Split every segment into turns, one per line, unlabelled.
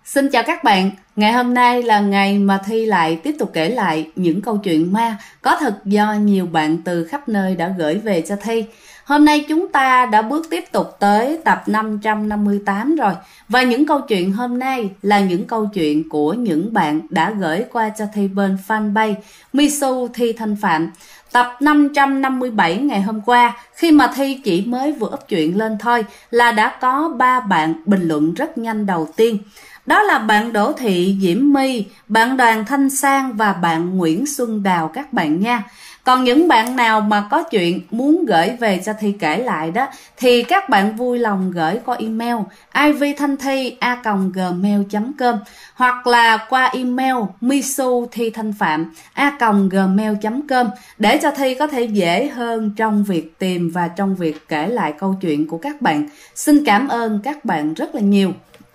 Xin chào các bạn, ngày hôm nay là ngày mà Thi lại tiếp tục kể lại những câu chuyện ma có thật do nhiều bạn từ khắp nơi đã gửi về cho Thi. Hôm nay chúng ta đã bước tiếp tục tới tập 558 rồi. Và những câu chuyện hôm nay là những câu chuyện của những bạn đã gửi qua cho Thi bên fanpage Misu Thi Thanh Phạm. Tập 557 ngày hôm qua, khi mà Thi chỉ mới vừa up chuyện lên thôi là đã có 3 bạn bình luận rất nhanh đầu tiên. Đó là bạn Đỗ Thị Diễm My, bạn Đoàn Thanh Sang và bạn Nguyễn Xuân Đào các bạn nha. Còn những bạn nào mà có chuyện muốn gửi về cho Thi kể lại đó thì các bạn vui lòng gửi qua email ivthanthi@gmail.com hoặc là qua email misuthitanhpham@gmail.com để cho Thi có thể dễ hơn trong việc tìm và trong việc kể lại câu chuyện của các bạn. Xin cảm ơn các bạn rất là nhiều.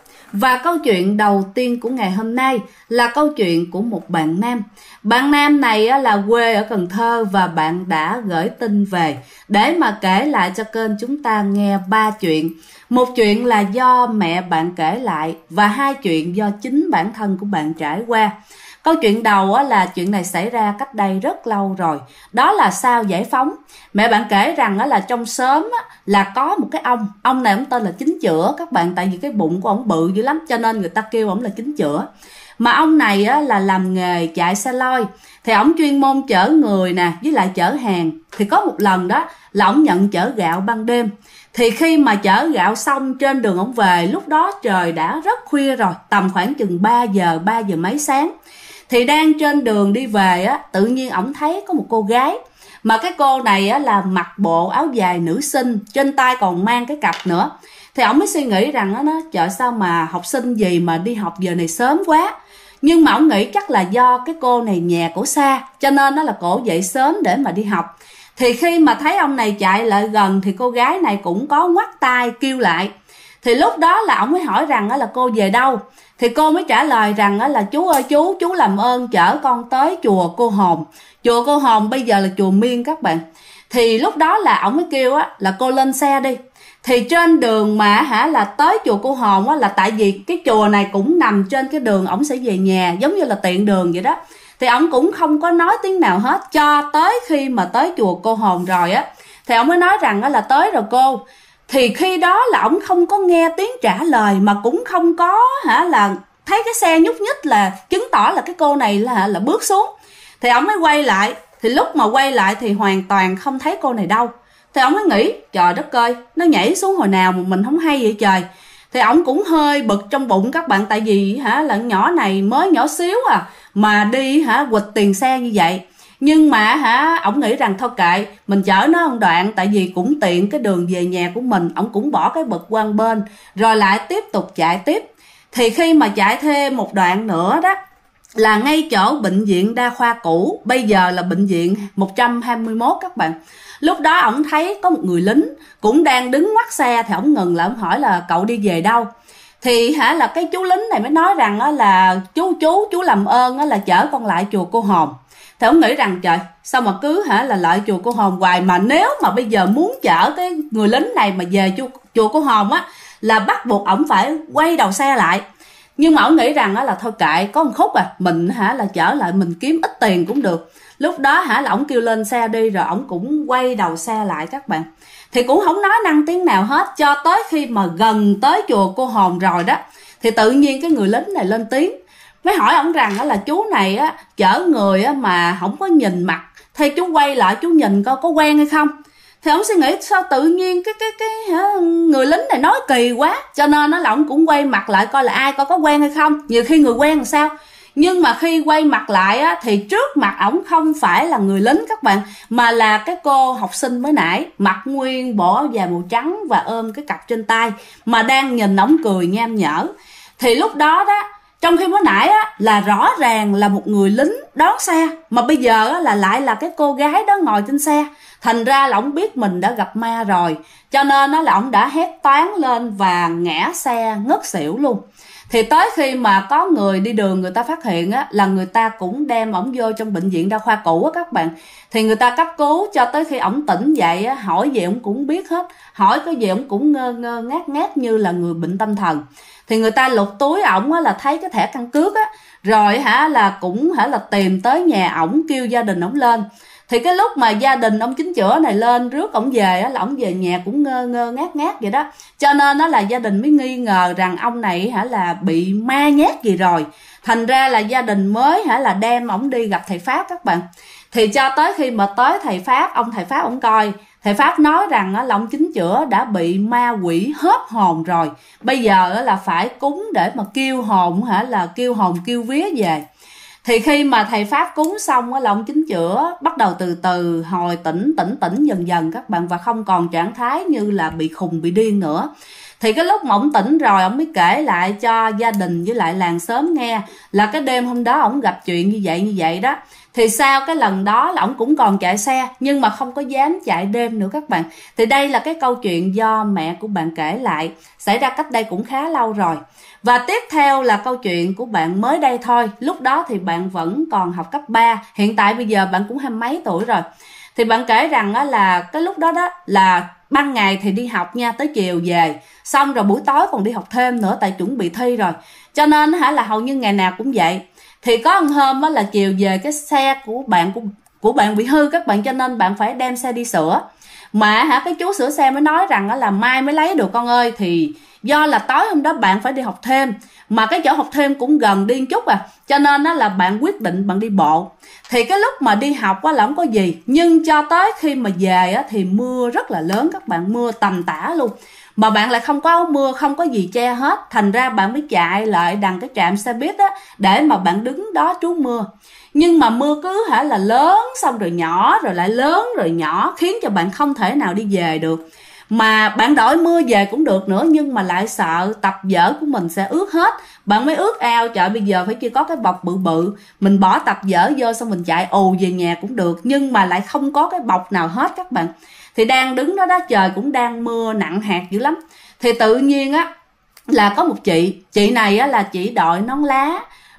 Và câu chuyện đầu tiên của ngày hôm nay là câu chuyện của một bạn nam. Bạn nam này là quê ở Cần Thơ và bạn đã gửi tin về để mà kể lại cho kênh chúng ta nghe 3 chuyện. Một chuyện là do mẹ bạn kể lại và 2 chuyện do chính bản thân của bạn trải qua. Câu chuyện đầu là chuyện này xảy ra cách đây rất lâu rồi. Đó là sau giải phóng. Mẹ bạn kể rằng là trong xóm là có một cái ông này ông tên là Chính Chữa các bạn, tại vì cái bụng của ông bự dữ lắm cho nên người ta kêu ông là Chính Chữa. Mà ông này là làm nghề chạy xe lôi, thì ông chuyên môn chở người nè với lại chở hàng. Thì có một lần đó là ông nhận chở gạo ban đêm. Thì khi mà chở gạo xong trên đường ông về, lúc đó trời đã rất khuya rồi, tầm khoảng chừng 3 giờ mấy sáng. Thì đang trên đường đi về tự nhiên ổng thấy có một cô gái. Mà cái cô này là mặc bộ áo dài nữ sinh, trên tay còn mang cái cặp nữa. Thì ổng mới suy nghĩ rằng trời sao mà học sinh gì mà đi học giờ này sớm quá. Nhưng mà ổng nghĩ chắc là do cái cô này nhà cổ xa, cho nên là cổ dậy sớm để mà đi học. Thì khi mà thấy ông này chạy lại gần thì cô gái này cũng có ngoắt tay kêu lại. Thì lúc đó là ổng mới hỏi rằng là cô về đâu. Thì cô mới trả lời rằng là chú ơi chú làm ơn chở con tới chùa Cô Hồn. Chùa Cô Hồn bây giờ là chùa Miên các bạn. Thì lúc đó là ổng mới kêu là cô lên xe đi. Thì trên đường mà là tới chùa Cô Hồn là tại vì cái chùa này cũng nằm trên cái đường ổng sẽ về nhà, giống như là tiện đường vậy đó. Thì ổng cũng không có nói tiếng nào hết cho tới khi mà tới chùa Cô Hồn rồi thì ổng mới nói rằng là tới rồi cô. Thì khi đó là ổng không có nghe tiếng trả lời mà cũng không có là thấy cái xe nhúc nhích, là chứng tỏ là cái cô này là bước xuống. Thì ổng mới quay lại, thì lúc mà quay lại thì hoàn toàn không thấy cô này đâu. Thì ổng mới nghĩ trời đất ơi, nó nhảy xuống hồi nào mà mình không hay vậy trời. Thì ổng cũng hơi bực trong bụng các bạn, tại vì là nhỏ này mới nhỏ xíu mà đi quỵt tiền xe như vậy. Nhưng mà ổng nghĩ rằng thôi kệ, mình chở nó một đoạn tại vì cũng tiện cái đường về nhà của mình. Ổng cũng bỏ cái bực qua một bên rồi lại tiếp tục chạy tiếp. Thì khi mà chạy thêm một đoạn nữa đó là ngay chỗ bệnh viện đa khoa cũ, bây giờ là bệnh viện 121 các bạn. Lúc đó ổng thấy có một người lính cũng đang đứng ngoắt xe, thì ổng ngừng lại, ổng hỏi là cậu đi về đâu. Thì là cái chú lính này mới nói rằng là chú làm ơn là chở con lại chùa Cô Hồn. Thì ông nghĩ rằng trời sao mà cứ là lại chùa Cô Hồn hoài, mà nếu mà bây giờ muốn chở cái người lính này mà về chùa Cô Hồn là bắt buộc ổng phải quay đầu xe lại. Nhưng mà ổng nghĩ rằng là thôi kệ, có một khúc mình là chở lại mình kiếm ít tiền cũng được. Lúc đó là ổng kêu lên xe đi, rồi ổng cũng quay đầu xe lại các bạn. Thì cũng không nói năng tiếng nào hết cho tới khi mà gần tới chùa Cô Hồn rồi đó. Thì tự nhiên cái người lính này lên tiếng, mới hỏi ổng rằng là chú này chở người mà không có nhìn mặt, thì chú quay lại chú nhìn coi có quen hay không. Thì ổng suy nghĩ sao tự nhiên cái người lính này nói kỳ quá, cho nên là ổng cũng quay mặt lại coi là ai, coi có quen hay không. Nhiều khi người quen làm sao. Nhưng mà khi quay mặt lại thì trước mặt ổng không phải là người lính các bạn, mà là cái cô học sinh mới nãy, mặc nguyên bộ áo dài màu trắng và ôm cái cặp trên tay, mà đang nhìn ổng cười nham nhở. Thì lúc đó trong khi mới nãy là rõ ràng là một người lính đón xe, mà bây giờ là lại là cái cô gái đó ngồi trên xe. Thành ra là ổng biết mình đã gặp ma rồi, cho nên là ổng đã hét toáng lên và ngã xe ngất xỉu luôn. Thì tới khi mà có người đi đường người ta phát hiện là người ta cũng đem ổng vô trong bệnh viện đa khoa cũ các bạn. Thì người ta cấp cứu cho tới khi ổng tỉnh dậy hỏi gì ổng cũng biết hết, hỏi cái gì ổng cũng ngơ ngơ ngác ngác như là người bệnh tâm thần. thì người ta lục túi ổng là thấy cái thẻ căn cước á, rồi là cũng là tìm tới nhà ổng, kêu gia đình ổng lên. Thì cái lúc mà gia đình ông Chính Chữa này lên rước ổng về á, là ổng về nhà cũng ngơ ngơ ngác ngác vậy đó, cho nên đó là gia đình mới nghi ngờ rằng ông này là bị ma nhát gì rồi. Thành ra là gia đình mới là đem ổng đi gặp thầy Pháp các bạn. Thì cho tới khi mà tới thầy Pháp, ông thầy Pháp ổng coi, thầy Pháp nói rằng là ông Chính Chữa đã bị ma quỷ hớp hồn rồi, bây giờ là phải cúng để mà kêu hồn, là kêu hồn kêu vía về. Thì khi mà thầy Pháp cúng xong là ông Chính Chữa bắt đầu từ từ hồi tỉnh dần dần các bạn, và không còn trạng thái như là bị khùng bị điên nữa. Thì cái lúc mà ổng tỉnh rồi, ổng mới kể lại cho gia đình với lại làng xóm nghe là cái đêm hôm đó ổng gặp chuyện như vậy đó. Thì sau cái lần đó là ổng cũng còn chạy xe, nhưng mà không có dám chạy đêm nữa các bạn. Thì đây là cái câu chuyện do mẹ của bạn kể lại, xảy ra cách đây cũng khá lâu rồi. Và tiếp theo là câu chuyện của bạn mới đây thôi. Lúc đó thì bạn vẫn còn học cấp 3, hiện tại bây giờ bạn cũng 20 mấy tuổi rồi. Thì bạn kể rằng là cái lúc đó là ban ngày thì đi học nha, tới chiều về, xong rồi buổi tối còn đi học thêm nữa, tại chuẩn bị thi rồi, cho nên là hầu như ngày nào cũng vậy. Thì có một hôm là chiều về, cái xe của bạn bị hư các bạn, cho nên bạn phải đem xe đi sửa. Mà cái chú sửa xe mới nói rằng là mai mới lấy được con ơi. Thì do là tối hôm đó bạn phải đi học thêm, mà cái chỗ học thêm cũng gần đi chút cho nên là bạn quyết định bạn đi bộ. Thì cái lúc mà đi học là không có gì, nhưng cho tới khi mà về thì mưa rất là lớn các bạn, mưa tầm tã luôn, mà bạn lại không có áo mưa, không có gì che hết. Thành ra bạn mới chạy lại đằng cái trạm xe buýt để mà bạn đứng đó trú mưa. Nhưng mà mưa cứ là lớn xong rồi nhỏ, rồi lại lớn rồi nhỏ, khiến cho bạn không thể nào đi về được. Mà bạn đổi mưa về cũng được nữa, nhưng mà lại sợ tập vở của mình sẽ ướt hết. Bạn mới ướt ao, trời bây giờ phải chỉ có cái bọc bự bự, mình bỏ tập vở vô xong mình chạy ù về nhà cũng được, nhưng mà lại không có cái bọc nào hết các bạn. Thì đang đứng đó trời cũng đang mưa nặng hạt dữ lắm. Thì tự nhiên là có một chị này là chị đội nón lá,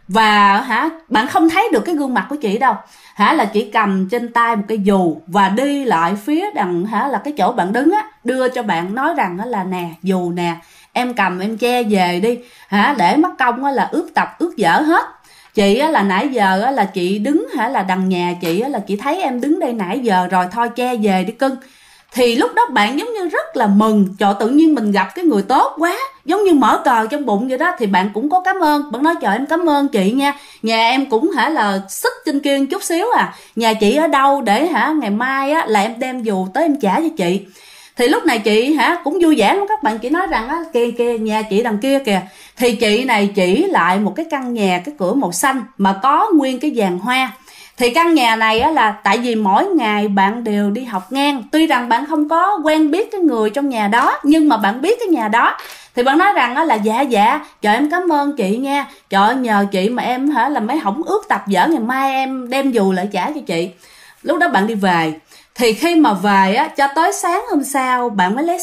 và bạn không thấy được cái gương mặt của chị đâu, là chị cầm trên tay một cái dù và đi lại phía đằng là cái chỗ bạn đứng đưa cho bạn, nói rằng là nè, dù nè, em cầm em che về đi để mất công là ướt tập ướt dở hết. Chị là nãy giờ là chị đứng là đằng nhà chị là chị thấy em đứng đây nãy giờ rồi, thôi che về đi cưng. Thì lúc đó bạn giống như rất là mừng, trời tự nhiên mình gặp cái người tốt quá, giống như mở cờ trong bụng vậy đó. Thì bạn cũng có cảm ơn, bạn nói trời em cảm ơn chị nha, nhà em cũng là xích trên kia chút xíu nhà chị ở đâu để ngày mai là em đem dù tới em trả cho chị. Thì lúc này chị cũng vui vẻ lắm các bạn, chị nói rằng kìa nhà chị đằng kia kìa. Thì chị này chỉ lại một cái căn nhà, cái cửa màu xanh mà có nguyên cái vàng hoa. Thì căn nhà này là tại vì mỗi ngày bạn đều đi học ngang, tuy rằng bạn không có quen biết cái người trong nhà đó, nhưng mà bạn biết cái nhà đó. Thì bạn nói rằng là dạ trời em cảm ơn chị nha, trời nhờ chị mà em là mấy hỏng ướt tập vở, ngày mai em đem dù lại trả cho chị. Lúc đó bạn đi về. Thì khi mà về cho tới sáng hôm sau bạn mới lấy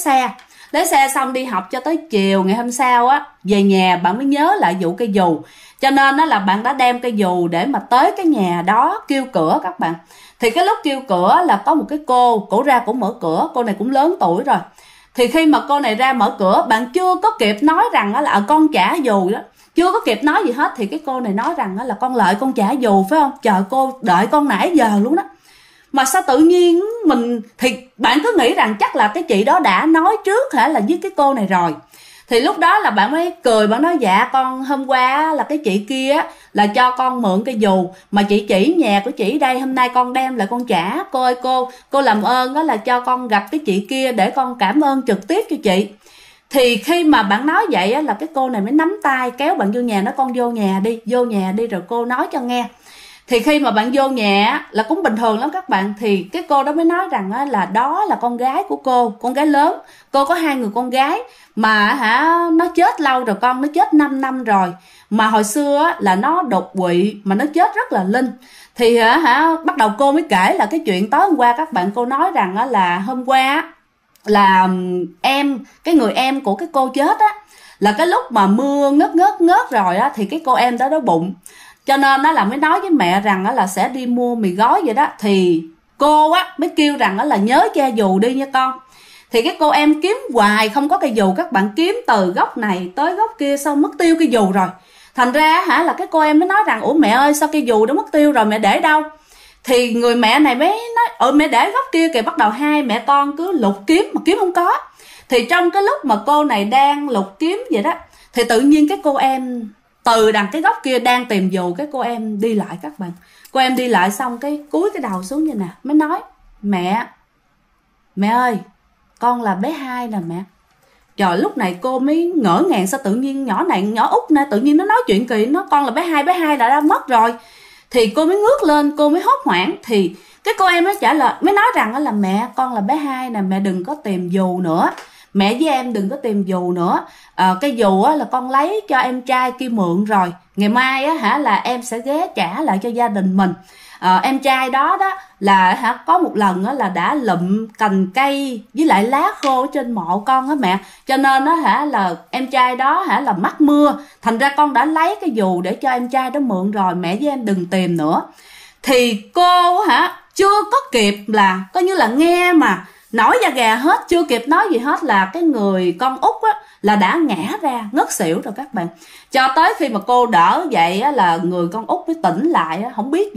xe xong đi học cho tới chiều ngày hôm sau về nhà bạn mới nhớ lại vụ cây dù. Cho nên là bạn đã đem cây dù để mà tới cái nhà đó kêu cửa các bạn. Thì cái lúc kêu cửa là có một cái cổ ra cổ mở cửa, cô này cũng lớn tuổi rồi. Thì khi mà cô này ra mở cửa, bạn chưa có kịp nói rằng là con trả dù đó, chưa có kịp nói gì hết, thì cái cô này nói rằng là con lợi con trả dù phải không, trời cô đợi con nãy giờ luôn đó. Mà sao tự nhiên thì bạn cứ nghĩ rằng chắc là cái chị đó đã nói trước là với cái cô này rồi. Thì lúc đó là bạn mới cười, bạn nói dạ con hôm qua là cái chị kia là cho con mượn cái dù mà chị chỉ nhà của chị đây, hôm nay con đem lại con trả. Cô ơi cô làm ơn là cho con gặp cái chị kia để con cảm ơn trực tiếp cho chị. Thì khi mà bạn nói vậy là cái cô này mới nắm tay kéo bạn vô nhà, nói con vô nhà đi rồi cô nói cho nghe. Thì khi mà bạn vô nhà là cũng bình thường lắm các bạn. Thì cái cô đó mới nói rằng là đó là con gái của cô, con gái lớn. Cô có 2 người con gái mà nó chết lâu rồi con, nó chết 5 năm rồi. Mà hồi xưa là nó đột quỵ mà nó chết rất là linh. Thì bắt đầu cô mới kể là cái chuyện tối hôm qua các bạn. Cô nói rằng là hôm qua là cái người em của cái cô chết là cái lúc mà mưa ngớt rồi thì cái cô em đó đói bụng. Cho nên là mới nói với mẹ rằng là sẽ đi mua mì gói vậy đó. Thì cô mới kêu rằng là nhớ che dù đi nha con. Thì cái cô em kiếm hoài không có cây dù, các bạn kiếm từ góc này tới góc kia xong mất tiêu cây dù rồi. Thành ra là cái cô em mới nói rằng ủa mẹ ơi sao cây dù đã mất tiêu rồi, mẹ để đâu? Thì người mẹ này mới nói mẹ để góc kia kìa. Bắt đầu hai mẹ con cứ lục kiếm mà kiếm không có. Thì trong cái lúc mà cô này đang lục kiếm vậy đó, thì tự nhiên cái cô em từ đằng cái góc kia đang tìm dù, cái cô em đi lại các bạn. Cô em đi lại xong cái cúi cái đầu xuống như nè, mới nói mẹ ơi con là bé Hai nè mẹ. Trời, lúc này cô mới ngỡ ngàng, sao tự nhiên nhỏ này, nhỏ út nè, tự nhiên nó nói chuyện kỳ, nó con là bé Hai đã mất rồi. Thì cô mới ngước lên, cô mới hốt hoảng. Thì cái cô em mới trả lời, mới nói rằng là mẹ con là bé Hai nè, mẹ đừng có tìm dù nữa, mẹ với em đừng có tìm dù nữa. Cái dù là con lấy cho em trai kia mượn rồi, ngày mai là em sẽ ghé trả lại cho gia đình mình. Em trai đó là có một lần là đã lụm cành cây với lại lá khô trên mộ con á mẹ, cho nên là em trai đó là mắc mưa, thành ra con đã lấy cái dù để cho em trai đó mượn rồi, mẹ với em đừng tìm nữa. Thì cô chưa có kịp là coi như là nghe mà nổi da gà hết, chưa kịp nói gì hết là cái người con út là đã ngã ra ngất xỉu rồi các bạn. Cho tới khi mà cô đỡ dậy là người con út mới tỉnh lại, không biết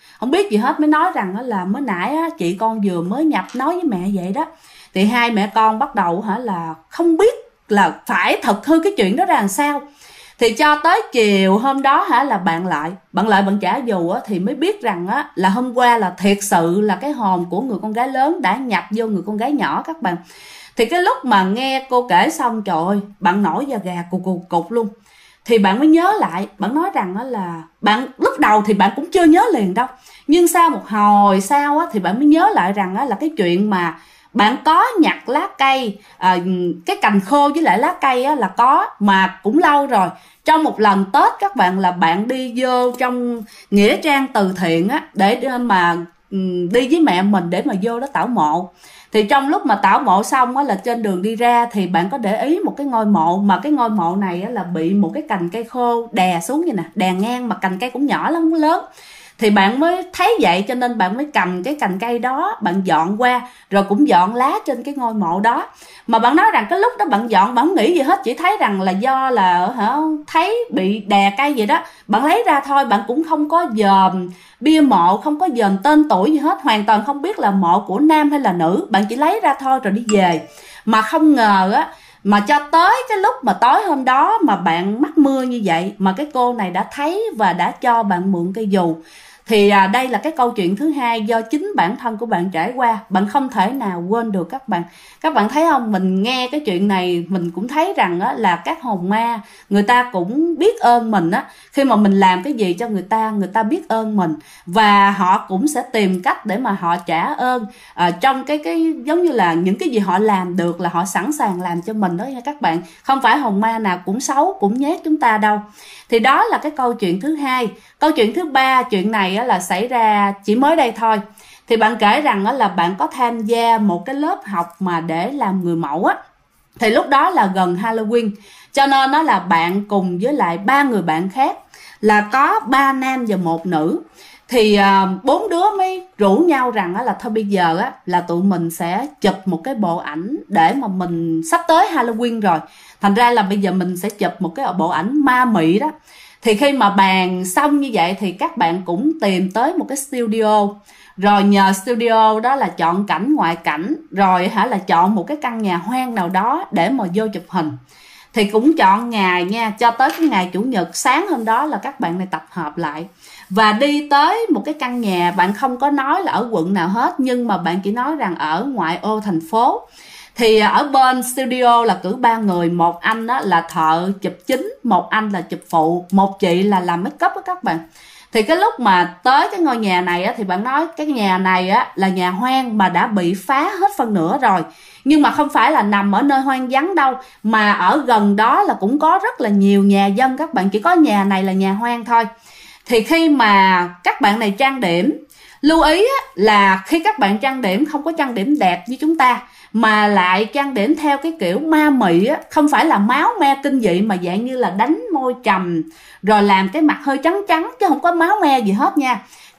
gì hết, mới nói rằng là mới nãy chị con vừa mới nhập nói với mẹ vậy đó. Thì hai mẹ con bắt đầu là không biết là phải thực hư cái chuyện đó ra làm sao. Thì cho tới chiều hôm đó là bạn lại bạn trả dù thì mới biết rằng là hôm qua là thiệt sự là cái hồn của người con gái lớn đã nhập vô người con gái nhỏ các bạn. Thì cái lúc mà nghe cô kể xong, trời ơi, bạn nổi da gà cục luôn. Thì bạn mới nhớ lại, bạn nói rằng là bạn lúc đầu thì bạn cũng chưa nhớ liền đâu, nhưng sau một hồi sau thì bạn mới nhớ lại rằng là cái chuyện mà bạn có nhặt lá cây, cái cành khô với lại lá cây là có, mà cũng lâu rồi. Trong một lần Tết các bạn, là bạn đi vô trong nghĩa trang từ thiện để mà đi với mẹ mình để mà vô đó tảo mộ. Thì trong lúc mà tảo mộ xong là trên đường đi ra thì bạn có để ý một cái ngôi mộ, mà cái ngôi mộ này là bị một cái cành cây khô đè xuống như nè, đè ngang, mà cành cây cũng nhỏ lắm, cũng lớn. Thì bạn mới thấy vậy cho nên bạn mới cầm cái cành cây đó, bạn dọn qua, rồi cũng dọn lá trên cái ngôi mộ đó. Mà bạn nói rằng cái lúc đó bạn dọn, bạn không nghĩ gì hết, chỉ thấy rằng là do là thấy bị đè cây vậy đó, bạn lấy ra thôi. Bạn cũng không có dòm bia mộ, không có dòm tên tuổi gì hết, hoàn toàn không biết là mộ của nam hay là nữ, bạn chỉ lấy ra thôi rồi đi về. Mà không ngờ mà cho tới cái lúc mà tối hôm đó mà bạn mắc mưa như vậy, mà cái cô này đã thấy và đã cho bạn mượn cây dù. Thì đây là cái câu chuyện thứ hai do chính bản thân của bạn trải qua, bạn không thể nào quên được các bạn. Các bạn thấy không, mình nghe cái chuyện này mình cũng thấy rằng là các hồn ma người ta cũng biết ơn mình khi mà mình làm cái gì cho người ta biết ơn mình, và họ cũng sẽ tìm cách để mà họ trả ơn trong cái giống như là những cái gì họ làm được là họ sẵn sàng làm cho mình đó nha các bạn. Không phải hồn ma nào cũng xấu, cũng nhét chúng ta đâu. Thì đó là cái câu chuyện thứ hai. Câu chuyện thứ ba, chuyện này là xảy ra chỉ mới đây thôi. Thì bạn kể rằng là bạn có tham gia một cái lớp học mà để làm người mẫu Thì lúc đó là gần Halloween, cho nên là bạn cùng với lại 3 người bạn khác, là có 3 nam và 1 nữ. Thì 4 đứa mới rủ nhau rằng là thôi bây giờ là tụi mình sẽ chụp một cái bộ ảnh, để mà mình sắp tới Halloween rồi, thành ra là bây giờ mình sẽ chụp một cái bộ ảnh ma mị đó. Thì khi mà bàn xong như vậy thì các bạn cũng tìm tới một cái studio, rồi nhờ studio đó là chọn cảnh ngoại cảnh, rồi là chọn một cái căn nhà hoang nào đó để mà vô chụp hình. Thì cũng chọn ngày nha, cho tới cái ngày Chủ nhật sáng hôm đó là các bạn này tập hợp lại và đi tới một cái căn nhà. Bạn không có nói là ở quận nào hết, nhưng mà bạn chỉ nói rằng ở ngoại ô thành phố. Thì ở bên studio là cử 3 người, một anh là thợ chụp chính, một anh là chụp phụ, một chị là làm make up các bạn. Thì cái lúc mà tới cái ngôi nhà này thì bạn nói cái nhà này là nhà hoang mà đã bị phá hết phân nửa rồi. Nhưng mà không phải là nằm ở nơi hoang vắng đâu, mà ở gần đó là cũng có rất là nhiều nhà dân các bạn, chỉ có nhà này là nhà hoang thôi. Thì khi mà các bạn này trang điểm, lưu ý là khi các bạn trang điểm không có trang điểm đẹp như chúng ta, mà lại trang điểm theo cái kiểu ma mị không phải là máu me kinh dị, mà dạng như là đánh môi trầm rồi làm cái mặt hơi trắng trắng, chứ không có máu me gì hết nha.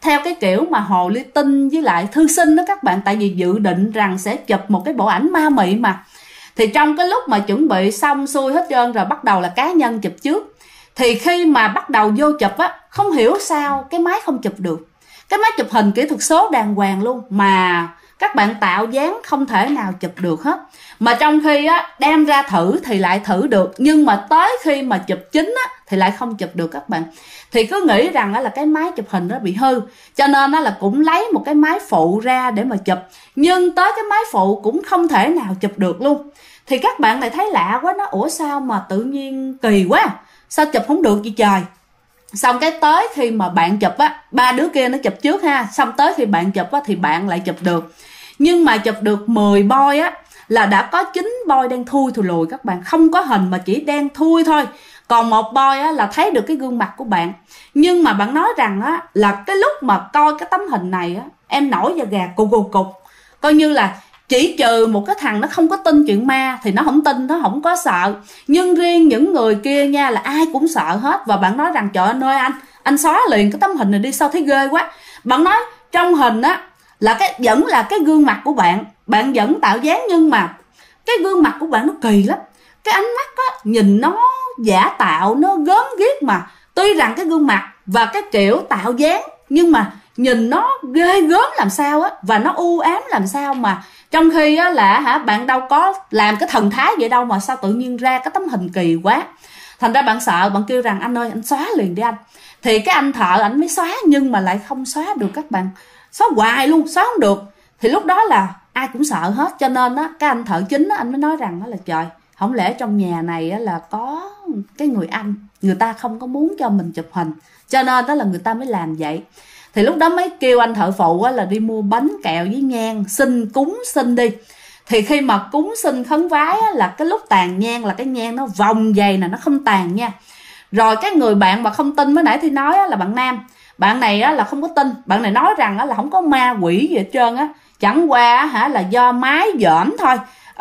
theo cái kiểu mà hồ ly tinh với lại thư sinh đó các bạn, tại vì dự định rằng sẽ chụp một cái bộ ảnh ma mị mà. Thì trong cái lúc mà chuẩn bị xong xuôi hết trơn rồi, bắt đầu là cá nhân chụp trước. Thì khi mà bắt đầu vô chụp á, không hiểu sao cái máy không chụp được. Cái máy chụp hình kỹ thuật số đàng hoàng luôn, mà các bạn tạo dáng không thể nào chụp được hết. Mà trong khi á, đem ra thử thì lại thử được, nhưng mà tới khi mà chụp chính á, thì lại không chụp được các bạn. Thì cứ nghĩ rằng là cái máy chụp hình nó bị hư, cho nên là cũng lấy một cái máy phụ ra để mà chụp. Nhưng tới cái máy phụ cũng không thể nào chụp được luôn. Thì các bạn lại thấy lạ quá, nó ủa sao mà tự nhiên kỳ quá, sao chụp không được vậy trời. Xong cái tới khi mà bạn chụp á, ba đứa kia nó chụp trước ha, xong tới khi bạn chụp á thì bạn lại chụp được. Nhưng mà chụp được 10 boy á là đã có 9 boy đen thui thùi lùi các bạn, không có hình mà chỉ đen thui thôi. Còn một boy á là thấy được cái gương mặt của bạn. Nhưng mà bạn nói rằng á là cái lúc mà coi cái tấm hình này á, em nổi da gà cục cục cục. Coi như là chỉ trừ một cái thằng nó không có tin chuyện ma thì nó không tin, nó không có sợ. Nhưng riêng những người kia nha là ai cũng sợ hết. Và bạn nói rằng trời ơi anh xóa liền cái tấm hình này đi, sao thấy ghê quá. Bạn nói trong hình á là vẫn là cái gương mặt của bạn, bạn vẫn tạo dáng, nhưng mà cái gương mặt của bạn nó kỳ lắm. Cái ánh mắt á nhìn nó giả tạo, nó gớm ghiếc, mà tuy rằng cái gương mặt và cái kiểu tạo dáng nhưng mà nhìn nó ghê gớm làm sao á, và nó u ám làm sao. Mà trong khi á là bạn đâu có làm cái thần thái vậy đâu, mà sao tự nhiên ra cái tấm hình kỳ quá. Thành ra bạn sợ, bạn kêu rằng anh ơi anh xóa liền đi anh. Thì cái anh thợ ảnh mới xóa, nhưng mà lại không xóa được các bạn, xóa hoài luôn, xóa không được. Thì lúc đó là ai cũng sợ hết, cho nên á cái anh thợ chính á, anh mới nói rằng đó là trời, không lẽ trong nhà này á là có cái người anh, người ta không có muốn cho mình chụp hình, cho nên đó là người ta mới làm vậy. Thì lúc đó mới kêu anh thợ phụ á là đi mua bánh kẹo với nhang xin cúng xin đi. Thì khi mà cúng xin khấn vái á, là cái lúc tàn nhang là cái nhang nó vòng dày nè, nó không tàn nha. Rồi cái người bạn mà không tin mới nãy thì nói á, là bạn nam, bạn này á là không có tin. Bạn này nói rằng á là không có ma quỷ gì hết trơn á, chẳng qua là do máy giỡn thôi.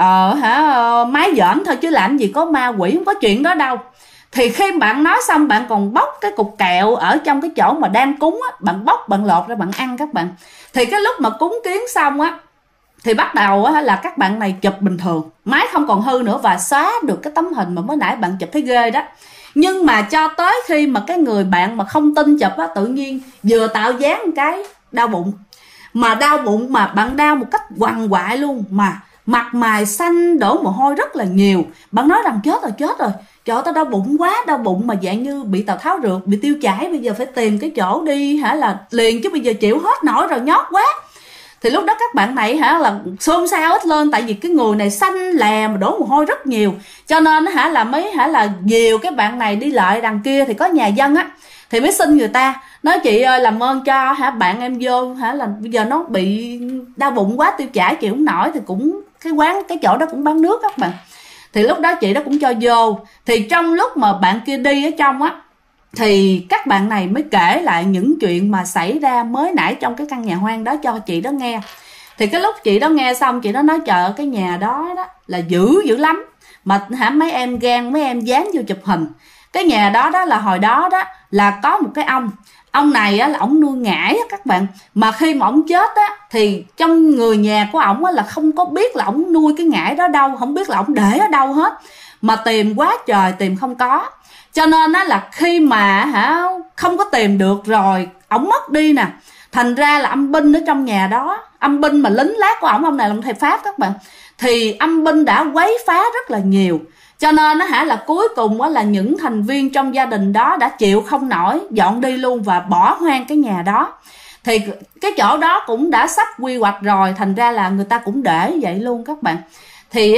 Máy giỡn thôi chứ làm gì có ma quỷ, không có chuyện đó đâu. Thì khi bạn nói xong, bạn còn bóc cái cục kẹo ở trong cái chỗ mà đang cúng á, bạn bóc bạn lột ra bạn ăn các bạn. Thì cái lúc mà cúng kiến xong á thì bắt đầu á là các bạn này chụp bình thường, máy không còn hư nữa, và xóa được cái tấm hình mà mới nãy bạn chụp thấy ghê đó. Nhưng mà cho tới khi mà cái người bạn mà không tin chụp á, tự nhiên vừa tạo dáng một cái đau bụng. Mà đau bụng mà bạn đau một cách quằn quại luôn, mà mặt mày xanh đổ mồ hôi rất là nhiều. Bạn nói rằng chết rồi, trời ơi tao đau bụng quá, đau bụng mà dạng như bị Tào Tháo rượt, bị tiêu chảy, bây giờ phải tìm cái chỗ đi là liền, chứ bây giờ chịu hết nổi rồi, nhót quá. Thì lúc đó các bạn này là xôn xao hết lên, tại vì cái người này xanh lè mà đổ mồ hôi rất nhiều, cho nên là mới là dìu cái bạn này đi lại đằng kia. Thì có nhà dân á thì mới xin người ta, nói chị ơi làm ơn cho bạn em vô là bây giờ nó bị đau bụng quá, tiêu chảy chịu không nổi. Thì cũng cái chỗ đó cũng bán nước các bạn. Thì lúc đó chị đó cũng cho vô. Thì trong lúc mà bạn kia đi ở trong á, thì các bạn này mới kể lại những chuyện mà xảy ra mới nãy trong cái căn nhà hoang đó cho chị đó nghe. Thì cái lúc chị đó nghe xong, chị đó nói trời, cái nhà đó là dữ lắm, mà mấy em gan, mấy em dán vô chụp hình. Cái nhà đó là hồi đó là có một cái ông này là ổng nuôi ngải các bạn. Mà khi mà ổng chết thì trong người nhà của ổng là không có biết là ổng nuôi cái ngải đó đâu, không biết là ổng để ở đâu hết, mà tìm quá trời tìm không có. Cho nên là khi mà không có tìm được rồi ổng mất đi nè, thành ra là âm binh ở trong nhà đó, âm binh mà lính lát của ông này là một thầy Pháp các bạn, thì âm binh đã quấy phá rất là nhiều. Cho nên là cuối cùng là những thành viên trong gia đình đó đã chịu không nổi, dọn đi luôn và bỏ hoang cái nhà đó. Thì cái chỗ đó cũng đã sắp quy hoạch rồi, thành ra là người ta cũng để vậy luôn các bạn. Thì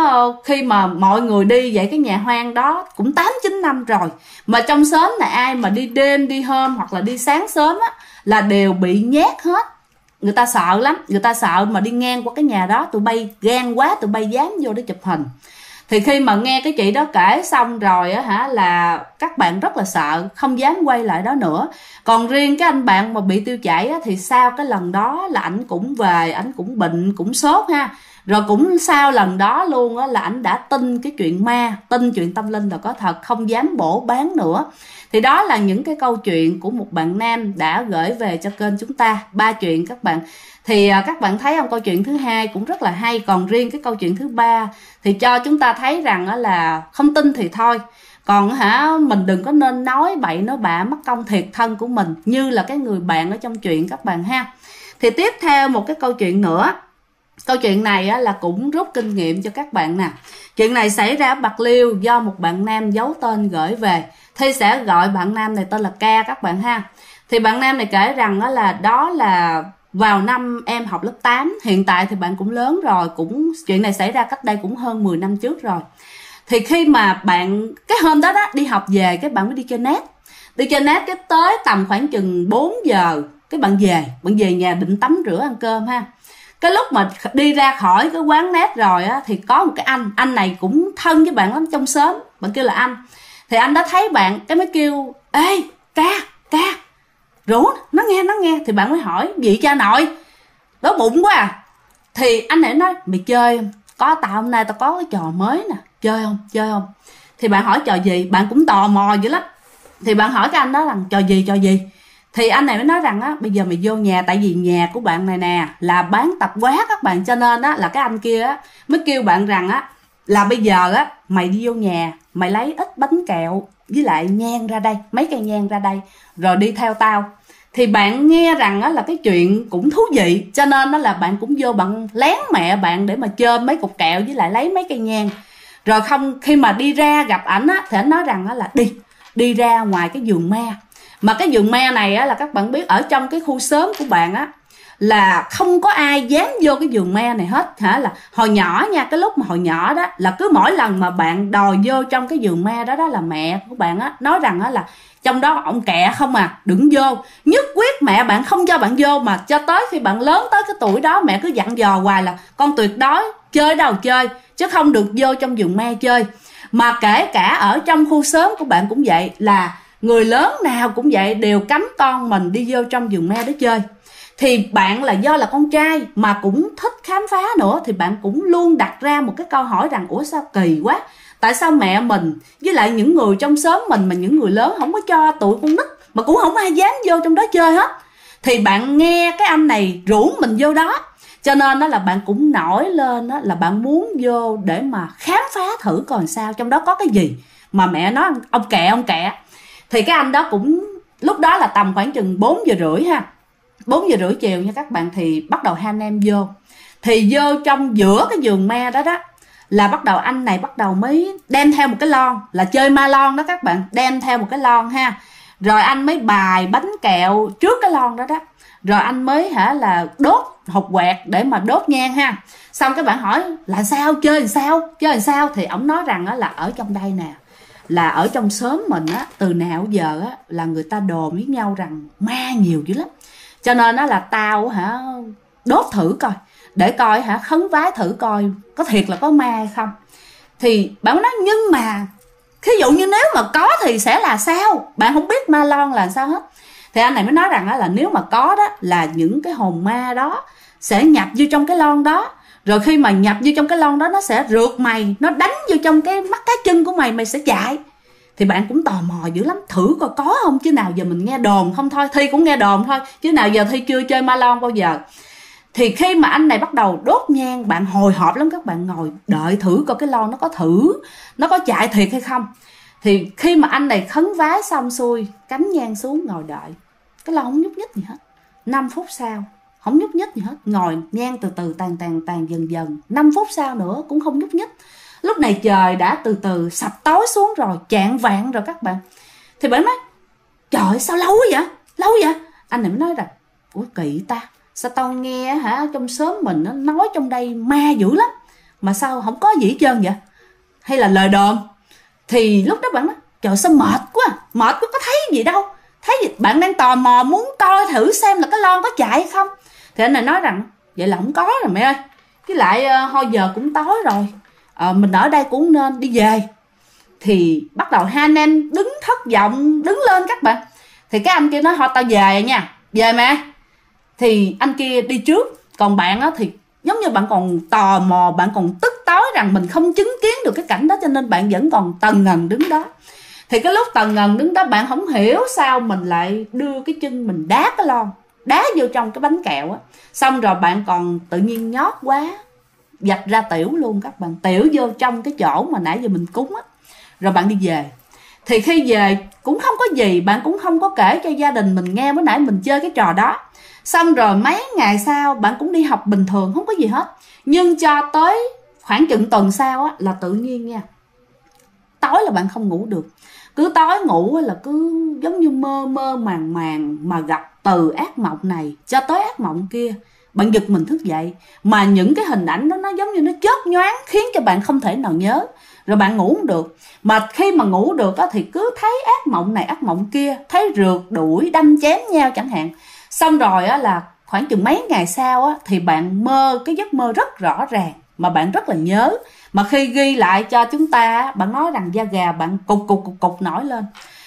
khi mà mọi người đi vậy, cái nhà hoang đó cũng 8-9 năm rồi, mà trong xóm này ai mà đi đêm đi hôm hoặc là đi sáng sớm là đều bị nhát hết. Người ta sợ lắm, người ta sợ mà đi ngang qua cái nhà đó, tụi bay gan quá, tụi bay dám vô để chụp hình. Thì khi mà nghe cái chị đó kể xong rồi là các bạn rất là sợ, không dám quay lại đó nữa. Còn riêng cái anh bạn mà bị tiêu chảy thì sau cái lần đó là ảnh cũng về, ảnh cũng bệnh, cũng sốt Rồi cũng sau lần đó luôn á, là ảnh đã tin cái chuyện ma, tin chuyện tâm linh là có thật, không dám bổ bán nữa. Thì đó là những cái câu chuyện của một bạn nam đã gửi về cho kênh chúng ta, 3 chuyện các bạn. Thì các bạn thấy không, câu chuyện thứ hai cũng rất là hay. Còn riêng cái câu chuyện thứ ba thì cho chúng ta thấy rằng là không tin thì thôi, còn mình đừng có nên nói bậy nói bạ mất công thiệt thân của mình, như là cái người bạn ở trong chuyện các bạn ha. Thì tiếp theo một cái câu chuyện nữa. Câu chuyện này là cũng rút kinh nghiệm cho các bạn nè. Chuyện này xảy ra ở Bạc Liêu, do một bạn nam giấu tên gửi về. Thi sẽ gọi bạn nam này tên là Ca các bạn ha. Thì bạn nam này kể rằng đó là vào năm em học lớp 8. Hiện tại thì bạn cũng lớn rồi, chuyện này xảy ra cách đây cũng hơn 10 năm trước rồi. Thì khi mà cái hôm đó đi học về, cái bạn mới đi chơi net. Đi chơi net cái tới tầm khoảng chừng 4 giờ, cái bạn về nhà định tắm rửa ăn cơm ha. Cái lúc mà đi ra khỏi cái quán net rồi á, thì có một cái anh này cũng thân với bạn lắm trong xóm, bạn kêu là anh. Thì anh đã thấy bạn, cái mới kêu: ê Ca, rủ nó nghe. Thì bạn mới hỏi: gì cha nội, đói bụng quá à. Thì anh này nói: mày chơi không? Có, tao hôm nay tao có cái trò mới nè, chơi không? Thì bạn hỏi trò gì, bạn cũng tò mò dữ lắm. Thì bạn hỏi cái anh đó rằng trò gì. Thì anh này mới nói rằng bây giờ mày vô nhà, tại vì nhà của bạn này nè là bán tạp hóa các bạn, cho nên là cái anh kia mới kêu bạn rằng là bây giờ mày đi vô nhà, mày lấy ít bánh kẹo với lại nhang ra đây, mấy cây nhang ra đây, rồi đi theo tao. Thì bạn nghe rằng là cái chuyện cũng thú vị, cho nên là bạn cũng vô bạn lén mẹ bạn để mà chơi mấy cục kẹo với lại lấy mấy cây nhang. Rồi khi mà đi ra gặp ảnh thì ảnh nói rằng là đi ra ngoài cái vườn ma. Mà cái vườn ma này là các bạn biết, ở trong cái khu xóm của bạn là không có ai dám vô cái vườn ma này hết là hồi nhỏ nha, cái lúc mà hồi nhỏ đó là cứ mỗi lần mà bạn đòi vô trong cái vườn ma đó là mẹ của bạn nói rằng là trong đó ông kẹ không đừng vô, nhất quyết mẹ bạn không cho bạn vô. Mà cho tới khi bạn lớn tới cái tuổi đó, mẹ cứ dặn dò hoài là con tuyệt đối chơi đâu chơi, chứ không được vô trong vườn ma chơi. Mà kể cả ở trong khu xóm của bạn cũng vậy, là người lớn nào cũng vậy, đều cấm con mình đi vô trong vườn ma đó chơi. Thì bạn là do là con trai mà cũng thích khám phá nữa, thì bạn cũng luôn đặt ra một cái câu hỏi rằng: ủa sao kỳ quá, tại sao mẹ mình với lại những người trong xóm mình, mà những người lớn không có cho tụi con nít, mà cũng không ai dám vô trong đó chơi hết. Thì bạn nghe cái anh này rủ mình vô đó, cho nên là bạn cũng nổi lên là bạn muốn vô để mà khám phá thử coi sao, trong đó có cái gì mà mẹ nói ông kẹ. Thì cái anh đó cũng, lúc đó là tầm khoảng chừng 4 giờ rưỡi 4 giờ rưỡi chiều nha các bạn. Thì bắt đầu hai anh em vô. Thì vô trong giữa cái vườn ma đó là bắt đầu anh này bắt đầu mới đem theo một cái lon, là chơi ma lon đó các bạn, đem theo một cái lon ha. Rồi anh mới bài bánh kẹo trước cái lon đó. Rồi anh mới là đốt hộp quẹt để mà đốt nhang ha. Xong các bạn hỏi là sao, chơi làm sao. Thì ổng nói rằng là ở trong đây nè, là ở trong xóm mình từ nào giờ là người ta đồn với nhau rằng ma nhiều dữ lắm, cho nên là tao đốt thử coi, để coi khấn vái thử coi có thiệt là có ma hay không. Thì bạn nói nhưng mà thí dụ như nếu mà có thì sẽ là sao, bạn không biết ma lon là sao hết. Thì anh này mới nói rằng là nếu mà có đó là những cái hồn ma đó sẽ nhập vô trong cái lon đó, rồi khi mà nhập vô trong cái lon đó nó sẽ rượt mày, nó đánh vô trong cái mắt cá chân của mày, mày sẽ chạy. Thì bạn cũng tò mò dữ lắm, thử coi có không, chứ nào giờ mình nghe đồn không thôi. Thi cũng nghe đồn thôi, chứ nào giờ Thi chưa chơi ma lon bao giờ. Thì khi mà anh này bắt đầu đốt nhang, bạn hồi hộp lắm, các bạn ngồi đợi thử coi cái lon nó có chạy thiệt hay không. Thì khi mà anh này khấn vái xong xuôi, cắm nhang xuống ngồi đợi, cái lon không nhúc nhích gì hết. 5 phút sau không nhúc nhích gì hết, ngồi nhang từ từ tàn dần. 5 phút sau nữa cũng không nhúc nhích. Lúc này trời đã từ từ sập tối xuống rồi, chạng vạng rồi các bạn. Thì bạn nói trời sao lâu vậy. Anh này mới nói rằng ủa kỳ ta, sao tao nghe trong xóm mình nó nói trong đây ma dữ lắm, mà sao không có gì hết trơn vậy, hay là lời đồn. Thì lúc đó bạn nói trời sao mệt quá có thấy gì đâu, thấy gì, bạn đang tò mò muốn coi thử xem là cái lon có chạy hay không. Thì anh này nói rằng vậy là không có rồi mẹ ơi, với lại thôi giờ cũng tối rồi, mình ở đây cũng nên đi về. Thì bắt đầu hai anh em đứng thất vọng đứng lên các bạn. Thì cái anh kia nói thôi tao về nha, về mẹ. Thì anh kia đi trước, còn bạn thì giống như bạn còn tò mò, bạn còn tức tối rằng mình không chứng kiến được cái cảnh đó, cho nên bạn vẫn còn tần ngần đứng đó. Thì cái lúc tần ngần đứng đó, bạn không hiểu sao mình lại đưa cái chân mình đá cái lon, đá vô trong cái bánh kẹo á. Xong rồi bạn còn tự nhiên nhót quá, dạch ra tiểu luôn các bạn, tiểu vô trong cái chỗ mà nãy giờ mình cúng á. Rồi bạn đi về. Thì khi về cũng không có gì, bạn cũng không có kể cho gia đình mình nghe bữa nãy mình chơi cái trò đó. Xong rồi mấy ngày sau bạn cũng đi học bình thường, không có gì hết. Nhưng cho tới khoảng chừng tuần sau á, là tự nhiên nha, tối là bạn không ngủ được. Cứ tối ngủ là cứ giống như mơ mơ màng màng, mà gặp từ ác mộng này cho tới ác mộng kia. Bạn giật mình thức dậy, mà những cái hình ảnh đó nó giống như nó chớp nhoáng, khiến cho bạn không thể nào nhớ. Rồi bạn ngủ không được. Mà khi mà ngủ được á, thì cứ thấy ác mộng này ác mộng kia, thấy rượt đuổi đâm chém nhau chẳng hạn. Xong rồi á, là khoảng chừng mấy ngày sau á, thì bạn mơ cái giấc mơ rất rõ ràng, mà bạn rất là nhớ. Mà khi ghi lại cho chúng ta, bạn nói rằng da gà bạn cục nổi lên.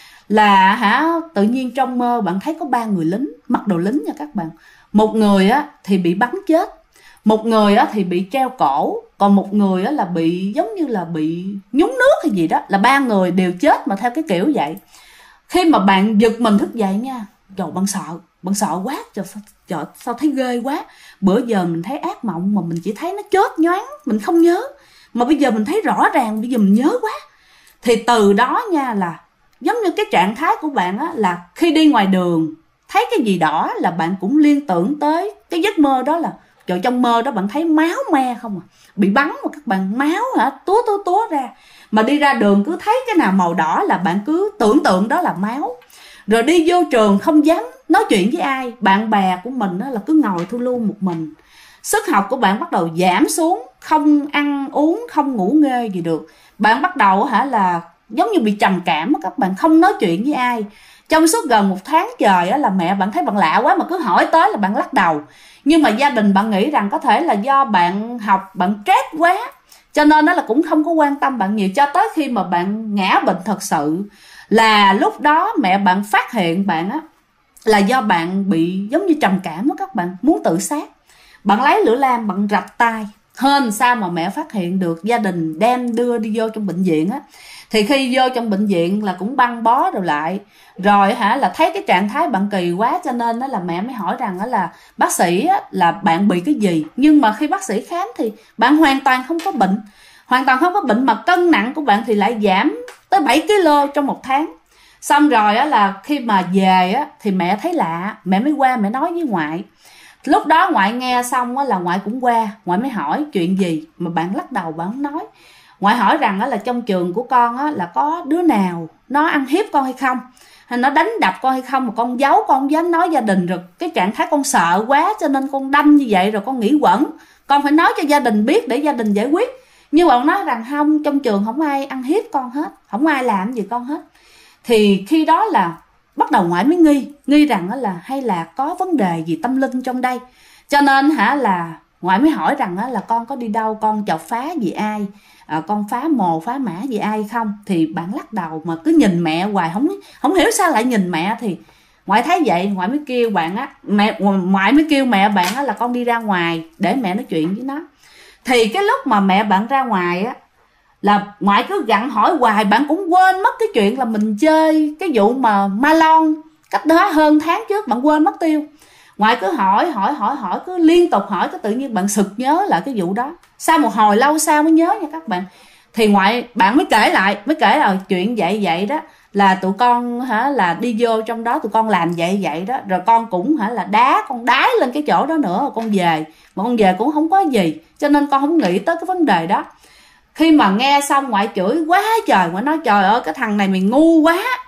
Là tự nhiên trong mơ bạn thấy có 3 người lính, mặc đồ lính nha các bạn. Một người á thì bị bắn chết, một người á thì bị treo cổ, còn một người á là bị giống như là bị nhúng nước hay gì đó. Là 3 người đều chết mà theo cái kiểu vậy. Khi mà bạn giật mình thức dậy nha, trời, bạn sợ quá, trời sao thấy ghê quá. Bữa giờ mình thấy ác mộng mà mình chỉ thấy nó chớp nhoáng, mình không nhớ. Mà bây giờ mình thấy rõ ràng, bây giờ mình nhớ quá. Thì từ đó nha, là giống như cái trạng thái của bạn á, là khi đi ngoài đường thấy cái gì đỏ là bạn cũng liên tưởng tới cái giấc mơ đó. Là trời, trong mơ đó bạn thấy máu me không à, bị bắn mà các bạn, máu túa ra. Mà đi ra đường cứ thấy cái nào màu đỏ là bạn cứ tưởng tượng đó là máu. Rồi đi vô trường không dám nói chuyện với ai, bạn bè của mình là cứ ngồi thu lu một mình. Sức học của bạn bắt đầu giảm xuống, không ăn uống, không ngủ nghê gì được. Bạn bắt đầu là giống như bị trầm cảm, các bạn không nói chuyện với ai. Trong suốt gần 1 tháng trời là mẹ bạn thấy bạn lạ quá, mà cứ hỏi tới là bạn lắc đầu. Nhưng mà gia đình bạn nghĩ rằng có thể là do bạn học, bạn stress quá, cho nên là cũng không có quan tâm bạn nhiều. Cho tới khi mà bạn ngã bệnh thật sự, là lúc đó mẹ bạn phát hiện bạn á, là do bạn bị giống như trầm cảm á các bạn, muốn tự sát. Bạn lấy lửa lam bạn rạch tay. Hên sao mà mẹ phát hiện được, gia đình đem đưa đi vô trong bệnh viện á. Thì khi vô trong bệnh viện là cũng băng bó rồi lại. Rồi là thấy cái trạng thái bạn kỳ quá, cho nên là mẹ mới hỏi rằng là bác sĩ là bạn bị cái gì. Nhưng mà khi bác sĩ khám thì bạn hoàn toàn không có bệnh. Hoàn toàn không có bệnh, mà cân nặng của bạn thì lại giảm tới 7 kg trong 1 tháng. Xong rồi là khi mà về thì mẹ thấy lạ, mẹ mới qua mẹ nói với ngoại. Lúc đó ngoại nghe xong là ngoại cũng qua, ngoại mới hỏi chuyện gì mà bạn lắc đầu bạn không nói. Ngoại hỏi rằng là trong trường của con là có đứa nào nó ăn hiếp con hay không, hay nó đánh đập con hay không, mà con giấu, con không dám nói gia đình. Rồi cái trạng thái con sợ quá cho nên con đâm như vậy, rồi con nghĩ quẩn, con phải nói cho gia đình biết để gia đình giải quyết. Nhưng mà ông nói rằng không, trong trường không ai ăn hiếp con hết, không ai làm gì con hết. Thì khi đó là bắt đầu ngoại mới nghi rằng là hay là có vấn đề gì tâm linh trong đây. Cho nên là ngoại mới hỏi rằng là con có đi đâu, con chọc phá gì ai, con phá mồ phá mã gì ai không. Thì bạn lắc đầu mà cứ nhìn mẹ hoài, không hiểu sao lại nhìn mẹ. Thì ngoại thấy vậy, ngoại mới kêu bạn ngoại mới kêu mẹ bạn là con đi ra ngoài để mẹ nói chuyện với nó. Thì cái lúc mà mẹ bạn ra ngoài là ngoại cứ gặn hỏi hoài, bạn cũng quên mất cái chuyện là mình chơi cái vụ mà ma lon cách đó hơn tháng trước, bạn quên mất tiêu. Ngoại cứ hỏi, cứ liên tục hỏi, cái tự nhiên bạn sực nhớ lại cái vụ đó. Sau một hồi lâu sau mới nhớ nha các bạn. Thì bạn mới kể là chuyện vậy đó, là tụi con là đi vô trong đó, tụi con làm vậy đó. Rồi con cũng là con đái lên cái chỗ đó nữa, rồi con về. Mà con về cũng không có gì, cho nên con không nghĩ tới cái vấn đề đó. Khi mà nghe xong ngoại chửi quá trời, ngoại nói trời ơi cái thằng này mày ngu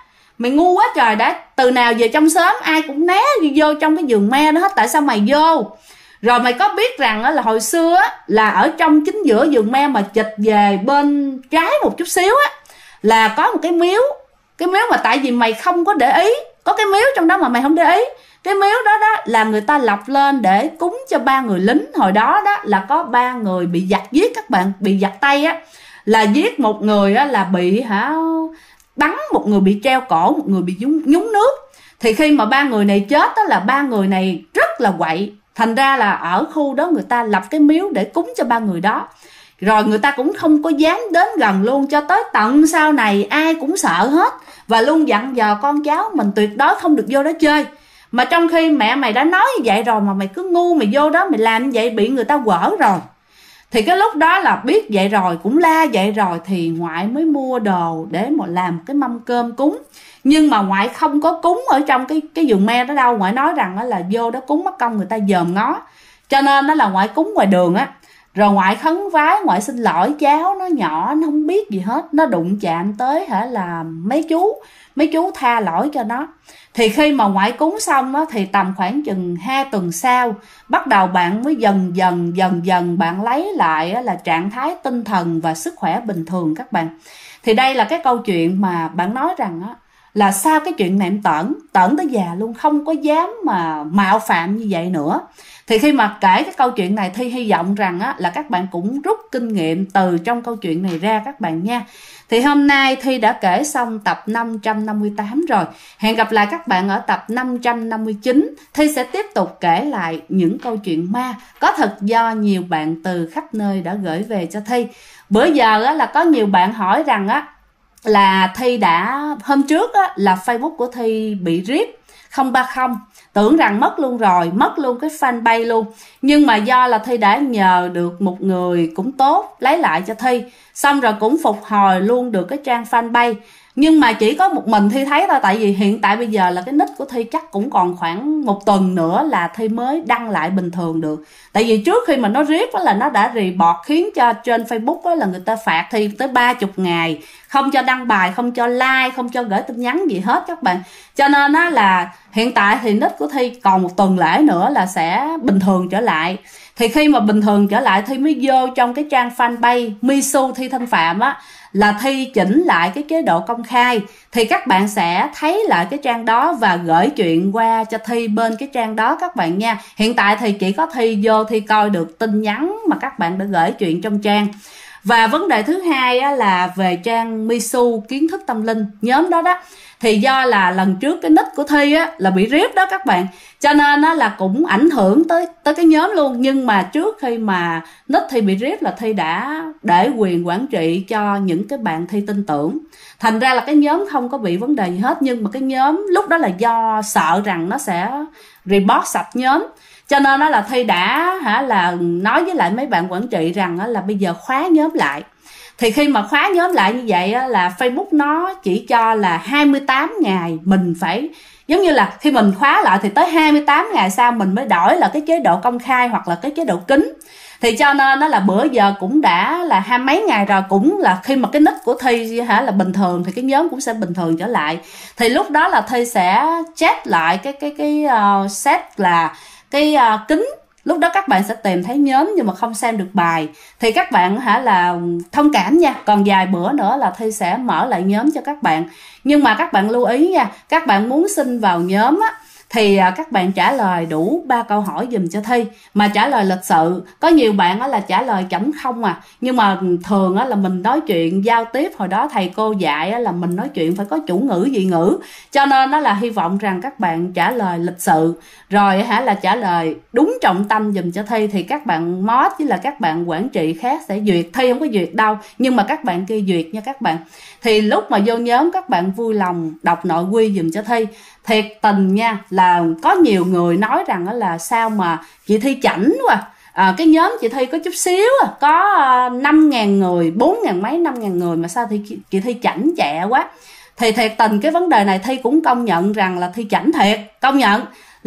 quá trời, đã từ nào về trong xóm ai cũng né vô trong cái vườn me đó hết, tại sao mày vô? Rồi mày có biết rằng là hồi xưa là ở trong chính giữa vườn me mà chịch về bên trái một chút xíu là có một cái miếu mà tại vì mày không có để ý, có cái miếu trong đó mà mày không để ý. Cái miếu đó là người ta lập lên để cúng cho 3 người lính. Hồi đó là có 3 người bị giặc giết các bạn, bị giặc Tây là giết một người là bị bắn, một người bị treo cổ, một người bị nhúng nước. Thì khi mà 3 người này chết là 3 người này rất là quậy, Thành ra là ở khu đó người ta lập cái miếu để cúng cho ba người đó. Rồi người ta cũng không có dám đến gần luôn, cho tới tận sau này ai cũng sợ hết. Và luôn dặn dò con cháu mình tuyệt đối không được vô đó chơi. Mà trong khi mẹ mày đã nói như vậy rồi mà mày cứ ngu mày vô đó mày làm như vậy, bị người ta quở rồi. Thì cái lúc đó là biết vậy rồi, cũng la vậy rồi, thì ngoại mới mua đồ để mà làm cái mâm cơm cúng. Nhưng mà ngoại không có cúng ở trong cái vườn me đó đâu. Ngoại nói rằng là vô đó cúng mất công người ta dòm ngó, cho nên đó là ngoại cúng ngoài đường á. Rồi ngoại khấn vái, ngoại xin lỗi cháu nó nhỏ, nó không biết gì hết, nó đụng chạm tới là mấy chú tha lỗi cho nó. Thì khi mà ngoại cúng xong á, thì tầm khoảng chừng 2 tuần sau, bắt đầu bạn mới dần dần bạn lấy lại là trạng thái tinh thần và sức khỏe bình thường các bạn. Thì đây là cái câu chuyện mà bạn nói rằng á, là sau cái chuyện này em tởn tới già luôn, không có dám mà mạo phạm như vậy nữa. Thì khi mà kể cái câu chuyện này, Thi hy vọng rằng á, là các bạn cũng rút kinh nghiệm từ trong câu chuyện này ra các bạn nha. Thì hôm nay Thi đã kể xong tập 558 rồi. Hẹn gặp lại các bạn ở tập 559. Thi sẽ tiếp tục kể lại những câu chuyện ma có thật do nhiều bạn từ khắp nơi đã gửi về cho Thi. Bữa giờ á, là có nhiều bạn hỏi rằng á, là Thi hôm trước á, là Facebook của Thi bị rip 030, tưởng rằng mất luôn rồi, mất luôn cái fanpage luôn. Nhưng mà do là Thi đã nhờ được một người cũng tốt lấy lại cho Thi, xong rồi cũng phục hồi luôn được cái trang fanpage. Nhưng mà chỉ có một mình Thi thấy thôi, tại vì hiện tại bây giờ là cái nick của Thi chắc cũng còn khoảng 1 tuần nữa là Thi mới đăng lại bình thường được. Tại vì trước khi mà nó rip đó là nó đã report, khiến cho trên Facebook đó là người ta phạt Thi tới 30 ngày, không cho đăng bài, không cho like, không cho gửi tin nhắn gì hết các bạn. Cho nên á là hiện tại thì nick của Thi còn 1 tuần lễ nữa là sẽ bình thường trở lại. Thì khi mà bình thường trở lại, Thi mới vô trong cái trang fanpage Misu Thi Thanh Phạm á, là Thi chỉnh lại cái chế độ công khai. Thì các bạn sẽ thấy lại cái trang đó và gửi chuyện qua cho Thi bên cái trang đó các bạn nha. Hiện tại thì chỉ có Thi vô Thi coi được tin nhắn mà các bạn đã gửi chuyện trong trang. Và vấn đề thứ hai á, là về trang Misu Kiến Thức Tâm Linh, nhóm đó đó. Thì do là lần trước cái nick của Thi á, là bị rip đó các bạn, cho nên á, là cũng ảnh hưởng tới cái nhóm luôn. Nhưng mà trước khi mà nick Thi bị rip là Thi đã để quyền quản trị cho những cái bạn Thi tin tưởng. Thành ra là cái nhóm không có bị vấn đề gì hết. Nhưng mà cái nhóm lúc đó là do sợ rằng nó sẽ report sạch nhóm, cho nên đó là Thi đã là nói với lại mấy bạn quản trị rằng là bây giờ khóa nhóm lại. Thì khi mà khóa nhóm lại như vậy là Facebook nó chỉ cho là 28 ngày mình phải, giống như là khi mình khóa lại thì tới 28 ngày sau mình mới đổi là cái chế độ công khai hoặc là cái chế độ kín. Thì cho nên đó là bữa giờ cũng đã là 20 mấy ngày rồi, cũng là khi mà cái nick của Thi là bình thường thì cái nhóm cũng sẽ bình thường trở lại. Thì lúc đó là Thi sẽ check lại cái set là cái kín. Lúc đó các bạn sẽ tìm thấy nhóm nhưng mà không xem được bài. Thì các bạn là thông cảm nha, còn vài bữa nữa là Thi sẽ mở lại nhóm cho các bạn. Nhưng mà các bạn lưu ý nha, các bạn muốn xin vào nhóm á, thì các bạn trả lời đủ 3 câu hỏi dùm cho Thi, mà trả lời lịch sự. Có nhiều bạn là trả lời chấm không à, nhưng mà thường là mình nói chuyện giao tiếp, hồi đó thầy cô dạy là mình nói chuyện phải có chủ ngữ vị ngữ, cho nên đó là hy vọng rằng các bạn trả lời lịch sự rồi là trả lời đúng trọng tâm dùm cho Thi. Thì các bạn mod với là các bạn quản trị khác sẽ duyệt, Thi không có duyệt đâu, nhưng mà các bạn kia duyệt nha các bạn. Thì lúc mà vô nhóm các bạn vui lòng đọc nội quy dùm cho Thi. Thiệt tình nha, là có nhiều người nói rằng là sao mà chị Thi chảnh quá, cái nhóm chị Thi có chút xíu có 5.000 người, 4.000 mấy 5.000 người mà sao chị Thi chảnh chẹ quá. Thì thiệt tình cái vấn đề này Thi cũng công nhận rằng là Thi chảnh thiệt, công nhận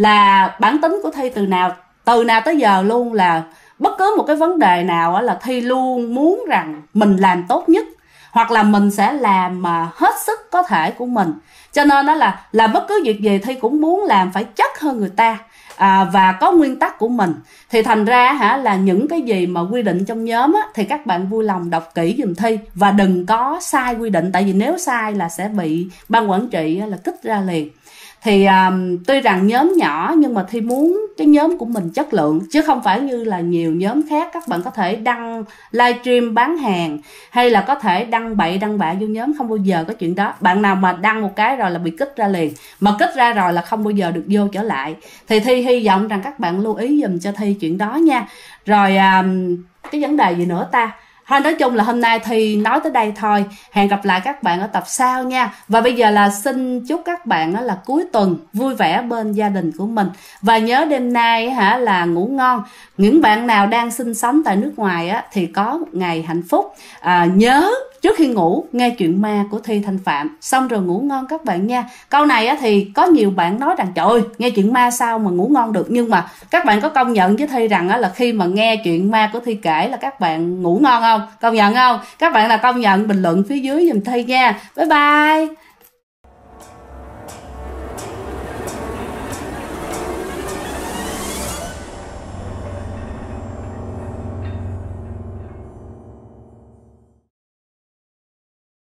là bản tính của Thi từ nào tới giờ luôn là bất cứ một cái vấn đề nào là Thi luôn muốn rằng mình làm tốt nhất, hoặc là mình sẽ làm mà hết sức có thể của mình. Cho nên đó là bất cứ việc gì Thi cũng muốn làm phải chất hơn người ta, và có nguyên tắc của mình. Thì thành ra là những cái gì mà quy định trong nhóm thì các bạn vui lòng đọc kỹ giùm Thi, và đừng có sai quy định, tại vì nếu sai là sẽ bị ban quản trị là kích ra liền. Thì tuy rằng nhóm nhỏ nhưng mà Thi muốn cái nhóm của mình chất lượng, chứ không phải như là nhiều nhóm khác. Các bạn có thể đăng livestream bán hàng hay là có thể đăng bậy đăng bạ vô nhóm, không bao giờ có chuyện đó. Bạn nào mà đăng một cái rồi là bị kích ra liền, mà kích ra rồi là không bao giờ được vô trở lại. Thì Thi hy vọng rằng các bạn lưu ý dùm cho Thi chuyện đó nha. Rồi cái vấn đề gì nữa ta? Thôi nói chung là hôm nay thì nói tới đây thôi. Hẹn gặp lại các bạn ở tập sau nha. Và bây giờ là xin chúc các bạn là cuối tuần vui vẻ bên gia đình của mình. Và nhớ đêm nay là ngủ ngon. Những bạn nào đang sinh sống tại nước ngoài thì có một ngày hạnh phúc. Nhớ trước khi ngủ nghe chuyện ma của Thi Thanh Phạm, xong rồi ngủ ngon các bạn nha. Câu này thì có nhiều bạn nói rằng trời ơi, nghe chuyện ma sao mà ngủ ngon được. Nhưng mà các bạn có công nhận với Thi rằng là khi mà nghe chuyện ma của Thi kể là các bạn ngủ ngon không? Công nhận không? Các bạn là công nhận bình luận phía dưới giùm Thi nha. Bye bye.